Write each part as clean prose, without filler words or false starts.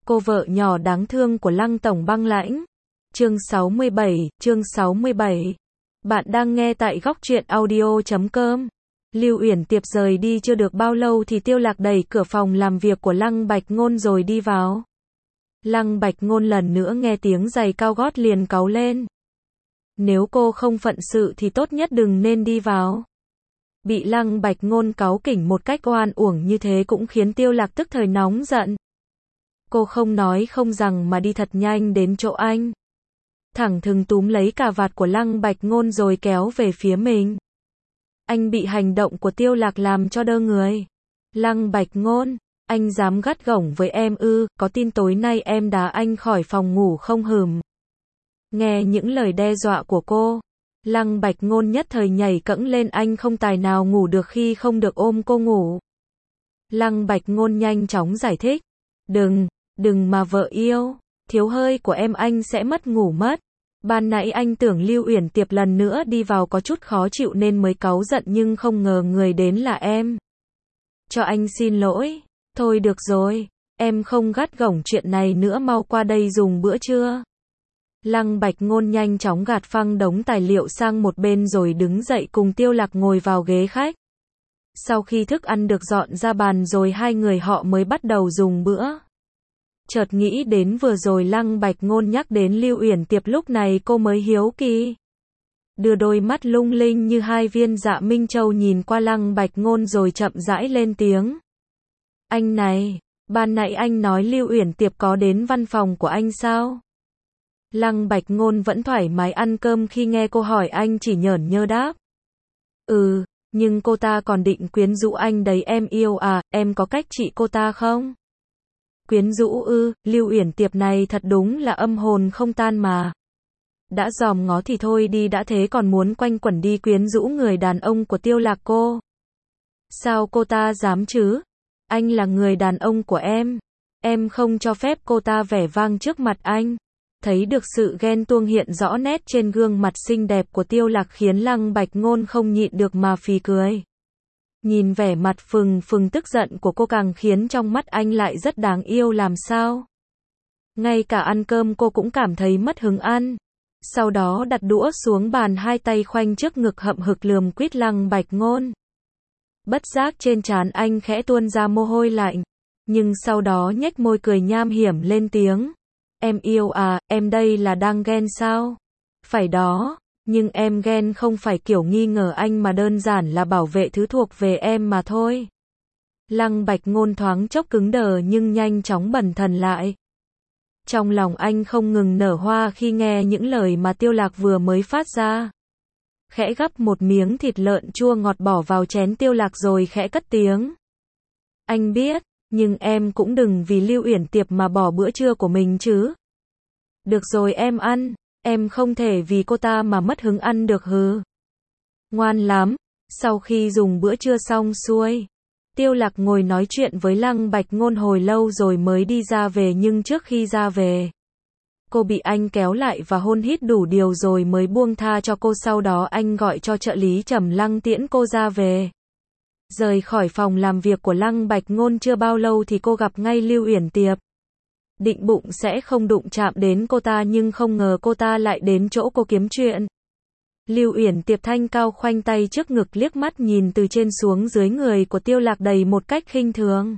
Cô vợ nhỏ đáng thương của Lăng Tổng Băng Lãnh. Chương 67. Bạn đang nghe tại góc truyện audio.com. Lưu Uyển Tiệp rời đi chưa được bao lâu thì Tiêu Lạc đẩy cửa phòng làm việc của Lăng Bạch Ngôn rồi đi vào. Lăng Bạch Ngôn lần nữa nghe tiếng giày cao gót liền cáu lên. Nếu cô không phận sự thì tốt nhất đừng nên đi vào. Bị Lăng Bạch Ngôn cáu kỉnh một cách oan uổng như thế cũng khiến Tiêu Lạc tức thời nóng giận. Cô không nói không rằng mà đi thật nhanh đến chỗ anh. Thẳng thừng túm lấy cà vạt của Lăng Bạch Ngôn rồi kéo về phía mình. Anh bị hành động của Tiêu Lạc làm cho đơ người. Lăng Bạch Ngôn, anh dám gắt gỏng với em ư, có tin tối nay em đá anh khỏi phòng ngủ không hừm. Nghe những lời đe dọa của cô, Lăng Bạch Ngôn nhất thời nhảy cẫng lên, anh không tài nào ngủ được khi không được ôm cô ngủ. Lăng Bạch Ngôn nhanh chóng giải thích. Đừng mà vợ yêu, thiếu hơi của em anh sẽ mất ngủ mất. Ban nãy anh tưởng Lưu Uyển Tiệp lần nữa đi vào có chút khó chịu nên mới cáu giận nhưng không ngờ người đến là em. Cho anh xin lỗi. Thôi được rồi, em không gắt gỏng chuyện này nữa, mau qua đây dùng bữa trưa. Lăng Bạch Ngôn nhanh chóng gạt phăng đống tài liệu sang một bên rồi đứng dậy cùng Tiêu Lạc ngồi vào ghế khách. Sau khi thức ăn được dọn ra bàn rồi hai người họ mới bắt đầu dùng bữa. Chợt nghĩ đến vừa rồi Lăng Bạch Ngôn nhắc đến Lưu Uyển Tiệp, lúc này cô mới hiếu kỳ. Đưa đôi mắt lung linh như hai viên dạ minh châu nhìn qua Lăng Bạch Ngôn rồi chậm rãi lên tiếng. Anh này, ban nãy anh nói Lưu Uyển Tiệp có đến văn phòng của anh sao? Lăng Bạch Ngôn vẫn thoải mái ăn cơm khi nghe cô hỏi, anh chỉ nhởn nhơ đáp. Nhưng cô ta còn định quyến rũ anh đấy em yêu à, em có cách trị cô ta không? Quyến rũ ư, Lưu Uyển Tiệp này thật đúng là âm hồn không tan mà. Đã dòm ngó thì thôi đi đã, thế còn muốn quanh quẩn đi quyến rũ người đàn ông của Tiêu Lạc cô. Sao cô ta dám chứ? Anh là người đàn ông của em không cho phép cô ta vẻ vang trước mặt anh. Thấy được sự ghen tuông hiện rõ nét trên gương mặt xinh đẹp của Tiêu Lạc khiến Lăng Bạch Ngôn không nhịn được mà phì cười. Nhìn vẻ mặt phừng phừng tức giận của cô càng khiến trong mắt anh lại rất đáng yêu làm sao. Ngay cả ăn cơm cô cũng cảm thấy mất hứng ăn. Sau đó đặt đũa xuống bàn, hai tay khoanh trước ngực hậm hực lườm quýt Lăng Bạch Ngôn. Bất giác trên trán anh khẽ tuôn ra mồ hôi lạnh. Nhưng sau đó nhếch môi cười nham hiểm lên tiếng. Em yêu à, em đây là đang ghen sao? Phải đó, nhưng em ghen không phải kiểu nghi ngờ anh mà đơn giản là bảo vệ thứ thuộc về em mà thôi. Lăng Bạch Ngôn thoáng chốc cứng đờ nhưng nhanh chóng bần thần lại. Trong lòng anh không ngừng nở hoa khi nghe những lời mà Tiêu Lạc vừa mới phát ra. Khẽ gắp một miếng thịt lợn chua ngọt bỏ vào chén Tiêu Lạc rồi khẽ cất tiếng. Anh biết, nhưng em cũng đừng vì Lưu Uyển Tiệp mà bỏ bữa trưa của mình chứ. Được rồi em ăn, em không thể vì cô ta mà mất hứng ăn được hừ. Ngoan lắm. Sau khi dùng bữa trưa xong xuôi, Tiêu Lạc ngồi nói chuyện với Lăng Bạch Ngôn hồi lâu rồi mới đi ra về, nhưng trước khi ra về, cô bị anh kéo lại và hôn hít đủ điều rồi mới buông tha cho cô, sau đó anh gọi cho trợ lý Trầm Lăng tiễn cô ra về. Rời khỏi phòng làm việc của Lăng Bạch Ngôn chưa bao lâu thì cô gặp ngay Lưu Uyển Tiệp. Định bụng sẽ không đụng chạm đến cô ta nhưng không ngờ cô ta lại đến chỗ cô kiếm chuyện. Lưu Uyển Tiệp thanh cao khoanh tay trước ngực, liếc mắt nhìn từ trên xuống dưới người của Tiêu Lạc đầy một cách khinh thường.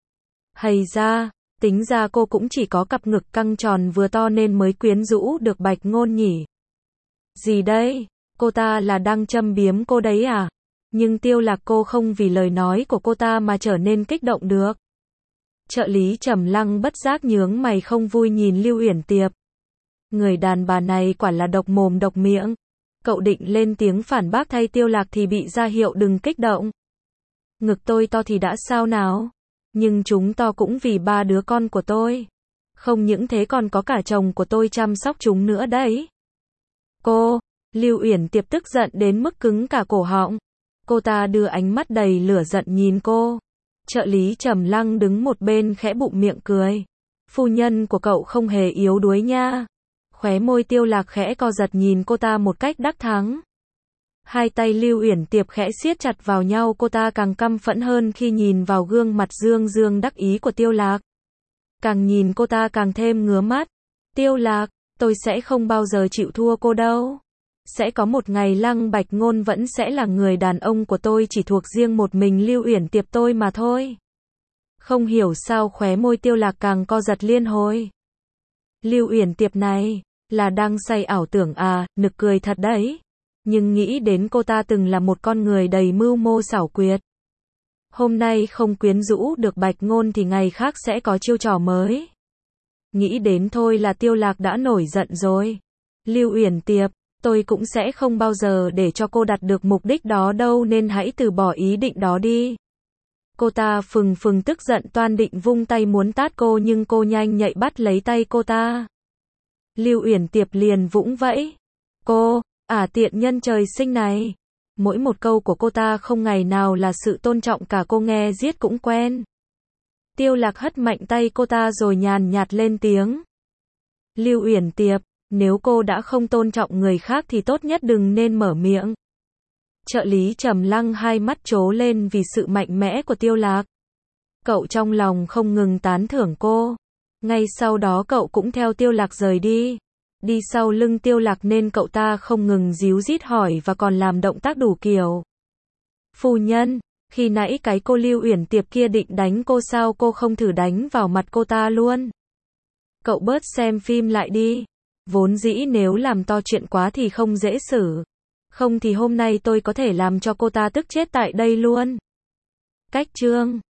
Hầy ra, tính ra cô cũng chỉ có cặp ngực căng tròn vừa to nên mới quyến rũ được Bạch Ngôn nhỉ. Gì đây? Cô ta là đang châm biếm cô đấy à? Nhưng Tiêu Lạc cô không vì lời nói của cô ta mà trở nên kích động được. Trợ lý Trầm Lăng bất giác nhướng mày không vui nhìn Lưu Uyển Tiệp. Người đàn bà này quả là độc mồm độc miệng. Cậu định lên tiếng phản bác thay Tiêu Lạc thì bị ra hiệu đừng kích động. Ngực tôi to thì đã sao nào? Nhưng chúng to cũng vì ba đứa con của tôi. Không những thế còn có cả chồng của tôi chăm sóc chúng nữa đấy. Cô, Lưu Uyển Tiệp tức giận đến mức cứng cả cổ họng. Cô ta đưa ánh mắt đầy lửa giận nhìn cô. Trợ lý Trầm Lăng đứng một bên khẽ bụng miệng cười. Phu nhân của cậu không hề yếu đuối nha. Khóe môi Tiêu Lạc khẽ co giật nhìn cô ta một cách đắc thắng. Hai tay Lưu Uyển Tiệp khẽ siết chặt vào nhau, cô ta càng căm phẫn hơn khi nhìn vào gương mặt dương dương đắc ý của Tiêu Lạc. Càng nhìn cô ta càng thêm ngứa mắt. Tiêu Lạc, tôi sẽ không bao giờ chịu thua cô đâu. Sẽ có một ngày Lăng Bạch Ngôn vẫn sẽ là người đàn ông của tôi, chỉ thuộc riêng một mình Lưu Uyển Tiệp tôi mà thôi. Không hiểu sao khóe môi Tiêu Lạc càng co giật liên hồi. Lưu Uyển Tiệp này, là đang say ảo tưởng à, nực cười thật đấy. Nhưng nghĩ đến cô ta từng là một con người đầy mưu mô xảo quyệt. Hôm nay không quyến rũ được Bạch Ngôn thì ngày khác sẽ có chiêu trò mới. Nghĩ đến thôi là Tiêu Lạc đã nổi giận rồi. Lưu Uyển Tiệp, tôi cũng sẽ không bao giờ để cho cô đạt được mục đích đó đâu, nên hãy từ bỏ ý định đó đi. Cô ta phừng phừng tức giận toan định vung tay muốn tát cô, nhưng cô nhanh nhạy bắt lấy tay cô ta. Lưu Uyển Tiệp liền vũng vẫy. Cô, tiện nhân trời sinh này. Mỗi một câu của cô ta không ngày nào là sự tôn trọng cả, cô nghe giết cũng quen. Tiêu Lạc hất mạnh tay cô ta rồi nhàn nhạt lên tiếng. Lưu Uyển Tiệp, nếu cô đã không tôn trọng người khác thì tốt nhất đừng nên mở miệng. Trợ lý Trầm Lăng hai mắt trố lên vì sự mạnh mẽ của Tiêu Lạc. Cậu trong lòng không ngừng tán thưởng cô. Ngay sau đó cậu cũng theo Tiêu Lạc rời đi. Đi sau lưng Tiêu Lạc nên cậu ta không ngừng díu dít hỏi và còn làm động tác đủ kiểu. Phu nhân, khi nãy cái cô Lưu Uyển Tiệp kia định đánh cô sao cô không thử đánh vào mặt cô ta luôn? Cậu bớt xem phim lại đi. Vốn dĩ nếu làm to chuyện quá thì không dễ xử. Không thì hôm nay tôi có thể làm cho cô ta tức chết tại đây luôn. Cách chương